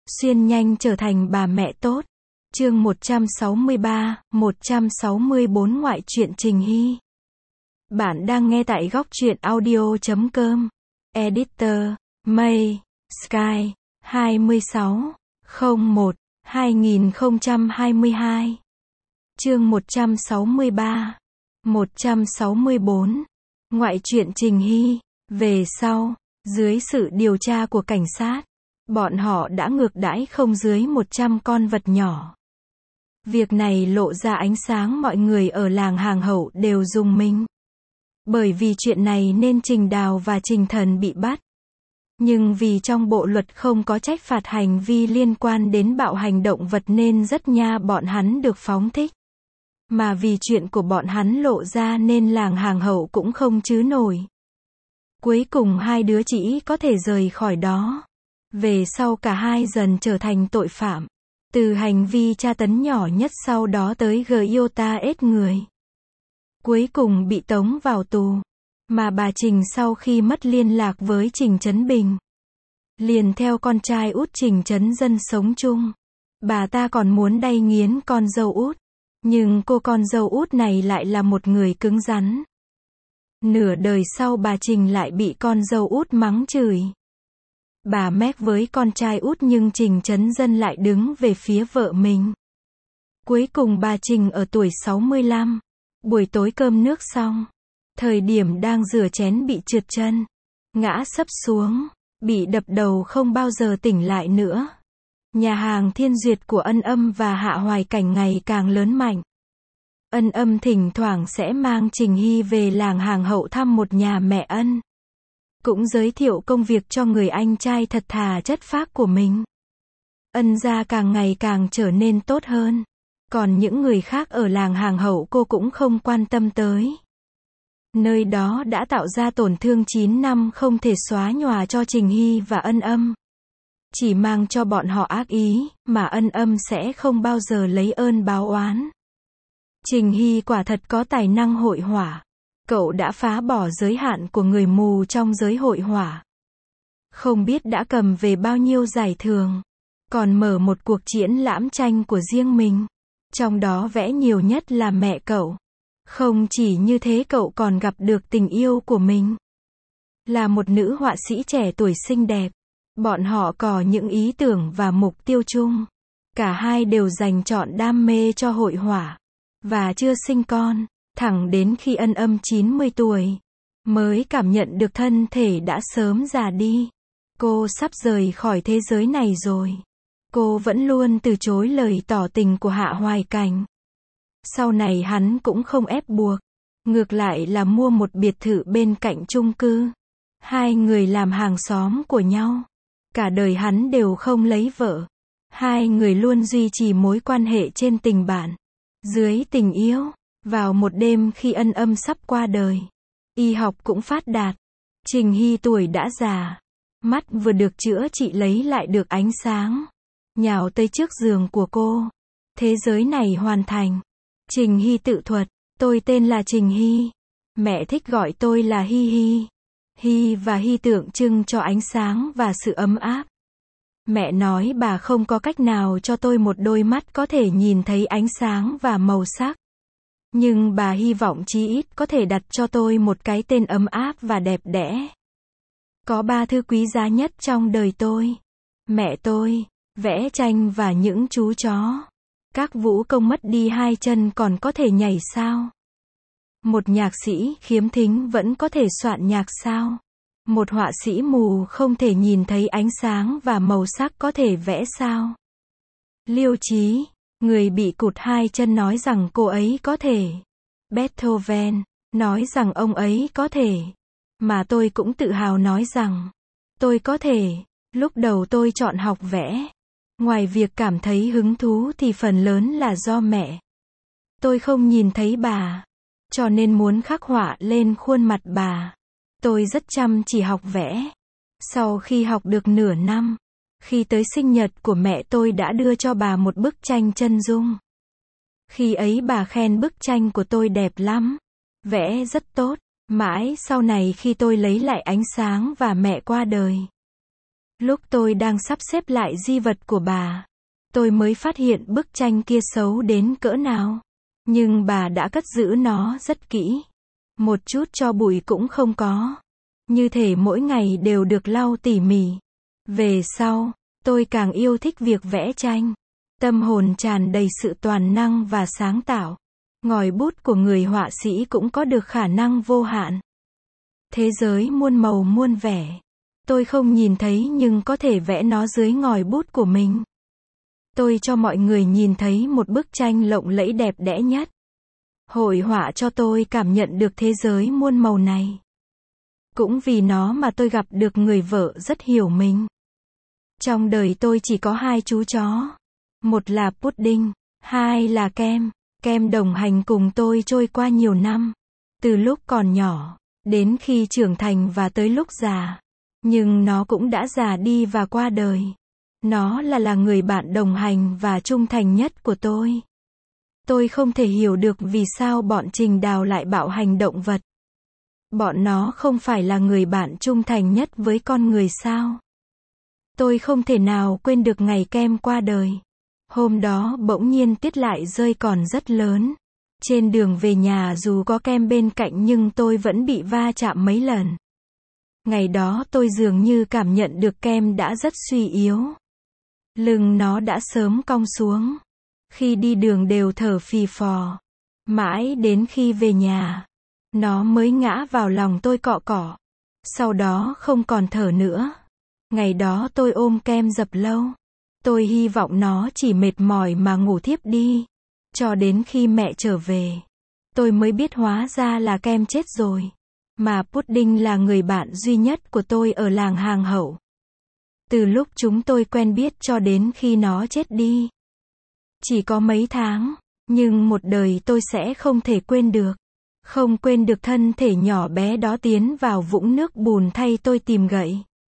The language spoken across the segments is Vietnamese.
Xuyên nhanh trở thành bà mẹ tốt. Chương 163, 164 Ngoại truyện Trình Hy. Bạn đang nghe tại góc truyện audio.com. Editor, May, Sky, 26/01/2022. Chương 163, 164. Ngoại truyện Trình Hy. Về sau, dưới sự điều tra của cảnh sát, bọn họ đã ngược đãi không dưới 100 con vật nhỏ. Việc này lộ ra ánh sáng, mọi người ở làng Hàng Hậu đều rùng mình. Bởi vì chuyện này nên Trình Đào và Trình Thần bị bắt. Nhưng vì trong bộ luật không có trách phạt hành vi liên quan đến bạo hành động vật nên rất nha bọn hắn được phóng thích. Mà vì chuyện của bọn hắn lộ ra nên làng Hàng Hậu cũng không chứa nổi. Cuối cùng hai đứa chỉ có thể rời khỏi đó. Về sau cả hai dần trở thành tội phạm. Từ hành vi tra tấn nhỏ nhất sau đó tới Giota ết người. Cuối cùng bị tống vào tù. Mà bà Trình sau khi mất liên lạc với Trình Trấn Bình, liền theo con trai út Trình Trấn Dân sống chung. Bà ta còn muốn đay nghiến con dâu út. Nhưng cô con dâu út này lại là một người cứng rắn. Nửa đời sau bà Trình lại bị con dâu út mắng chửi. Bà mét với con trai út nhưng Trình Trấn Dân lại đứng về phía vợ mình. Cuối cùng bà Trình ở tuổi 65. Buổi tối cơm nước xong. Thời điểm đang rửa chén bị trượt chân. Ngã sấp xuống. Bị đập đầu không bao giờ tỉnh lại nữa. Nhà hàng Thiên Duyệt của Ân Âm và Hạ Hoài Cảnh ngày càng lớn mạnh. Ân Âm thỉnh thoảng sẽ mang Trình Hy về làng Hàng Hậu thăm một nhà mẹ Ân. Cũng giới thiệu công việc cho người anh trai thật thà chất phác của mình. Ân gia càng ngày càng trở nên tốt hơn. Còn những người khác ở làng Hàng Hậu cô cũng không quan tâm tới. Nơi đó đã tạo ra tổn thương 9 năm không thể xóa nhòa cho Trình Hy và Ân Âm. Chỉ mang cho bọn họ ác ý, mà Ân Âm sẽ không bao giờ lấy ơn báo oán. Trình Hy quả thật có tài năng hội họa. Cậu đã phá bỏ giới hạn của người mù trong giới hội họa. Không biết đã cầm về bao nhiêu giải thưởng. Còn mở một cuộc triển lãm tranh của riêng mình. Trong đó vẽ nhiều nhất là mẹ cậu. Không chỉ như thế cậu còn gặp được tình yêu của mình. Là một nữ họa sĩ trẻ tuổi xinh đẹp. Bọn họ có những ý tưởng và mục tiêu chung. Cả hai đều dành trọn đam mê cho hội họa. Và chưa sinh con. Thẳng đến khi Ân Âm 90 tuổi. Mới cảm nhận được thân thể đã sớm già đi. Cô sắp rời khỏi thế giới này rồi. Cô vẫn luôn từ chối lời tỏ tình của Hạ Hoài Cảnh. Sau này hắn cũng không ép buộc. Ngược lại là mua một biệt thự bên cạnh chung cư. Hai người làm hàng xóm của nhau. Cả đời hắn đều không lấy vợ. Hai người luôn duy trì mối quan hệ trên tình bạn. Dưới tình yêu. Vào một đêm khi Ân Âm sắp qua đời. Y học cũng phát đạt. Trình Hy tuổi đã già. Mắt vừa được chữa trị lấy lại được ánh sáng. Nhào tới trước giường của cô. Thế giới này hoàn thành. Trình Hy tự thuật. Tôi tên là Trình Hy. Mẹ thích gọi tôi là Hy Hy. Hy và Hy tượng trưng cho ánh sáng và sự ấm áp. Mẹ nói bà không có cách nào cho tôi một đôi mắt có thể nhìn thấy ánh sáng và màu sắc. Nhưng bà hy vọng chí ít có thể đặt cho tôi một cái tên ấm áp và đẹp đẽ. Có 3 thứ quý giá nhất trong đời tôi. Mẹ tôi, vẽ tranh và những chú chó. Các vũ công mất đi 2 chân còn có thể nhảy sao? Một nhạc sĩ khiếm thính vẫn có thể soạn nhạc sao? Một họa sĩ mù không thể nhìn thấy ánh sáng và màu sắc có thể vẽ sao? Liêu Chí, người bị cụt 2 chân nói rằng cô ấy có thể. Beethoven, nói rằng ông ấy có thể. Mà tôi cũng tự hào nói rằng, tôi có thể. Lúc đầu tôi chọn học vẽ. Ngoài việc cảm thấy hứng thú thì phần lớn là do mẹ. Tôi không nhìn thấy bà. Cho nên muốn khắc họa lên khuôn mặt bà. Tôi rất chăm chỉ học vẽ. Sau khi học được nửa năm, khi tới sinh nhật của mẹ tôi đã đưa cho bà một bức tranh chân dung. Khi ấy bà khen bức tranh của tôi đẹp lắm. Vẽ rất tốt. Mãi sau này khi tôi lấy lại ánh sáng và mẹ qua đời. Lúc tôi đang sắp xếp lại di vật của bà, tôi mới phát hiện bức tranh kia xấu đến cỡ nào. Nhưng bà đã cất giữ nó rất kỹ. Một chút tro bụi cũng không có. Như thể mỗi ngày đều được lau tỉ mỉ. Về sau, tôi càng yêu thích việc vẽ tranh. Tâm hồn tràn đầy sự toàn năng và sáng tạo. Ngòi bút của người họa sĩ cũng có được khả năng vô hạn. Thế giới muôn màu muôn vẻ. Tôi không nhìn thấy nhưng có thể vẽ nó dưới ngòi bút của mình. Tôi cho mọi người nhìn thấy một bức tranh lộng lẫy đẹp đẽ nhất. Hội họa cho tôi cảm nhận được thế giới muôn màu này. Cũng vì nó mà tôi gặp được người vợ rất hiểu mình. Trong đời tôi chỉ có 2 chú chó. Một là Pudding, 2 là Kem. Kem đồng hành cùng tôi trôi qua nhiều năm. Từ lúc còn nhỏ, đến khi trưởng thành và tới lúc già. Nhưng nó cũng đã già đi và qua đời. Nó là người bạn đồng hành và trung thành nhất của tôi. Tôi không thể hiểu được vì sao bọn Trình Đào lại bạo hành động vật. Bọn nó không phải là người bạn trung thành nhất với con người sao? Tôi không thể nào quên được ngày Kem qua đời. Hôm đó bỗng nhiên tuyết lại rơi còn rất lớn. Trên đường về nhà dù có Kem bên cạnh nhưng tôi vẫn bị va chạm mấy lần. Ngày đó tôi dường như cảm nhận được Kem đã rất suy yếu. Lưng nó đã sớm cong xuống. Khi đi đường đều thở phì phò. Mãi đến khi về nhà, nó mới ngã vào lòng tôi cọ cọ. Sau đó không còn thở nữa. Ngày đó tôi ôm Kem dập lâu. Tôi hy vọng nó chỉ mệt mỏi mà ngủ thiếp đi. Cho đến khi mẹ trở về, tôi mới biết hóa ra là Kem chết rồi. Mà Pudding là người bạn duy nhất của tôi ở làng Hàng Hậu. Từ lúc chúng tôi quen biết cho đến khi nó chết đi. Chỉ có mấy tháng, nhưng một đời tôi sẽ không thể quên được. Không quên được thân thể nhỏ bé đó tiến vào vũng nước bùn thay tôi tìm gậy.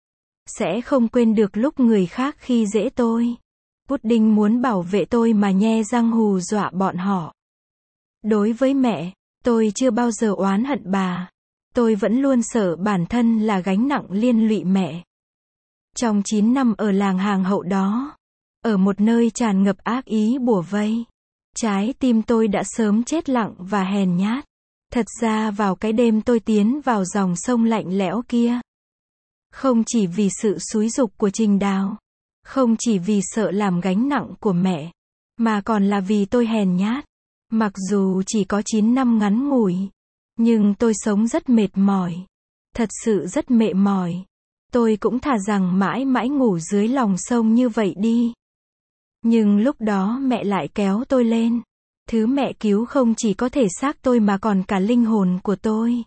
Sẽ không quên được lúc người khác khi dễ tôi. Pudding muốn bảo vệ tôi mà nhe răng hù dọa bọn họ. Đối với mẹ, tôi chưa bao giờ oán hận bà. Tôi vẫn luôn sợ bản thân là gánh nặng liên lụy mẹ. Trong 9 năm ở làng Hàng Hậu đó, ở một nơi tràn ngập ác ý bủa vây, trái tim tôi đã sớm chết lặng và hèn nhát. Thật ra vào cái đêm tôi tiến vào dòng sông lạnh lẽo kia, không chỉ vì sự xúi giục của Trình Đào, không chỉ vì sợ làm gánh nặng của mẹ, mà còn là vì tôi hèn nhát. Mặc dù chỉ có 9 năm ngắn ngủi, nhưng tôi sống rất mệt mỏi. Thật sự rất mệt mỏi. Tôi cũng thà rằng mãi mãi ngủ dưới lòng sông như vậy đi. Nhưng lúc đó mẹ lại kéo tôi lên. Thứ mẹ cứu không chỉ có thể xác tôi mà còn cả linh hồn của tôi.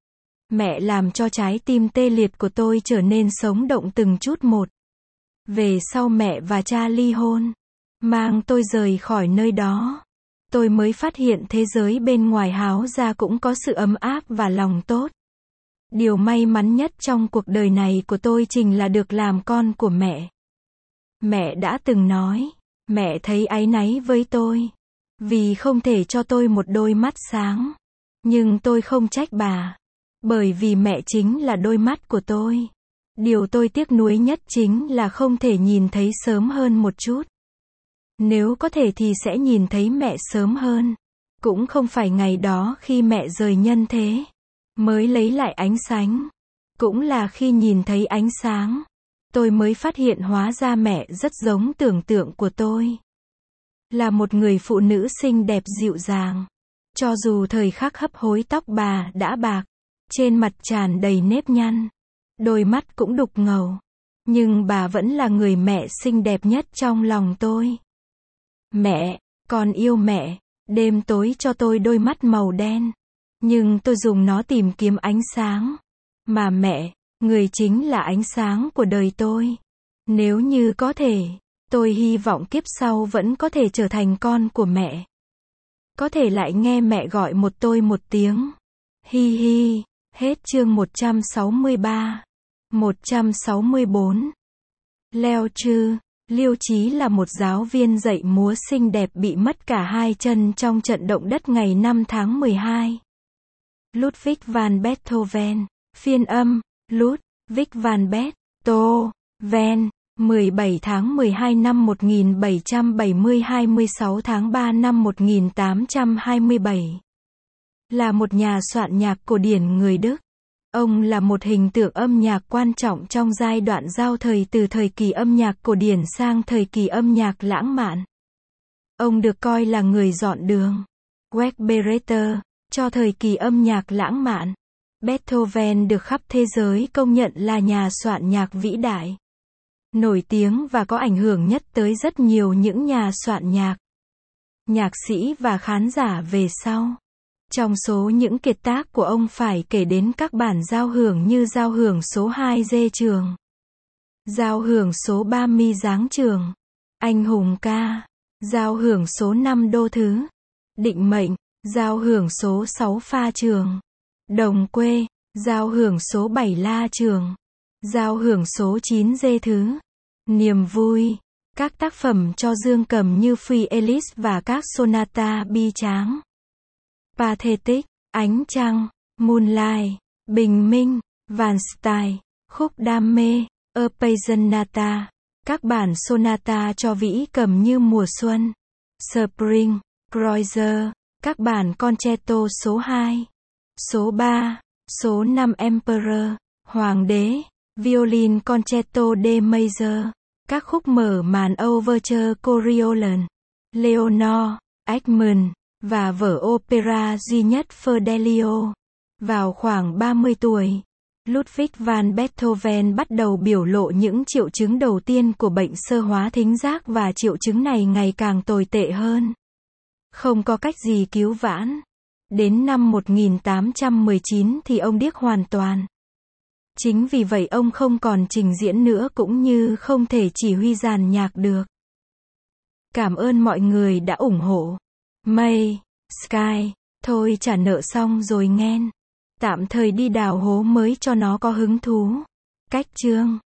Mẹ làm cho trái tim tê liệt của tôi trở nên sống động từng chút một. Về sau mẹ và cha ly hôn, mang tôi rời khỏi nơi đó. Tôi mới phát hiện thế giới bên ngoài háo ra cũng có sự ấm áp và lòng tốt. Điều may mắn nhất trong cuộc đời này của tôi chính là được làm con của mẹ. Mẹ đã từng nói, mẹ thấy áy náy với tôi, vì không thể cho tôi một đôi mắt sáng. Nhưng tôi không trách bà, bởi vì mẹ chính là đôi mắt của tôi. Điều tôi tiếc nuối nhất chính là không thể nhìn thấy sớm hơn một chút. Nếu có thể thì sẽ nhìn thấy mẹ sớm hơn. Cũng không phải ngày đó khi mẹ rời nhân thế, mới lấy lại ánh sáng. Cũng là khi nhìn thấy ánh sáng, tôi mới phát hiện hóa ra mẹ rất giống tưởng tượng của tôi. Là một người phụ nữ xinh đẹp dịu dàng. Cho dù thời khắc hấp hối tóc bà đã bạc, trên mặt tràn đầy nếp nhăn, đôi mắt cũng đục ngầu, nhưng bà vẫn là người mẹ xinh đẹp nhất trong lòng tôi. Mẹ, con yêu mẹ. Đêm tối cho tôi đôi mắt màu đen, nhưng tôi dùng nó tìm kiếm ánh sáng. Mà mẹ, người chính là ánh sáng của đời tôi. Nếu như có thể, tôi hy vọng kiếp sau vẫn có thể trở thành con của mẹ. Có thể lại nghe mẹ gọi tôi một tiếng. Hi hi. Hết chương 163. 164. Leo Trư. Liêu Chí là một giáo viên dạy múa xinh đẹp bị mất cả 2 chân trong trận động đất ngày 5 tháng 12. Ludwig van Beethoven. Phiên âm, Ludwig van Beethoven. Ven, 17 tháng 12 năm 1770, 26 tháng 3 năm 1827. Là một nhà soạn nhạc cổ điển người Đức. Ông là một hình tượng âm nhạc quan trọng trong giai đoạn giao thời từ thời kỳ âm nhạc cổ điển sang thời kỳ âm nhạc lãng mạn. Ông được coi là người dọn đường, Wegbereiter, cho thời kỳ âm nhạc lãng mạn. Beethoven được khắp thế giới công nhận là nhà soạn nhạc vĩ đại, nổi tiếng và có ảnh hưởng nhất tới rất nhiều những nhà soạn nhạc, nhạc sĩ và khán giả về sau. Trong số những kiệt tác của ông phải kể đến các bản giao hưởng như giao hưởng số 2 G trường, giao hưởng số 3 Mi dáng trường, Anh hùng ca, giao hưởng số 5 Đô thứ, Định mệnh, giao hưởng số 6 Pha trường, Đồng quê, giao hưởng số 7 La trường, giao hưởng số 9 Dê thứ, Niềm vui. Các tác phẩm cho dương cầm như Phi Ellis và các sonata bi tráng, Pathetic, Ánh trăng, Moonlight, Bình minh, Wallenstein, khúc đam mê, Appassionata. Các bản sonata cho vĩ cầm như Mùa xuân, Spring, Kreutzer. Các bản concerto số 2, số 3, số 5 Emperor, Hoàng đế, Violin Concerto D Major. Các khúc mở màn Overture Coriolan, Leonore, Egmont, và vở opera duy nhất Fidelio. Vào khoảng 30 tuổi, Ludwig van Beethoven bắt đầu biểu lộ những triệu chứng đầu tiên của bệnh sơ hóa thính giác và triệu chứng này ngày càng tồi tệ hơn. Không có cách gì cứu vãn. Đến năm 1819 thì ông điếc hoàn toàn. Chính vì vậy ông không còn trình diễn nữa cũng như không thể chỉ huy dàn nhạc được. Cảm ơn mọi người đã ủng hộ. May, Sky, thôi trả nợ xong rồi nghen. Tạm thời đi đào hố mới cho nó có hứng thú. Cách chương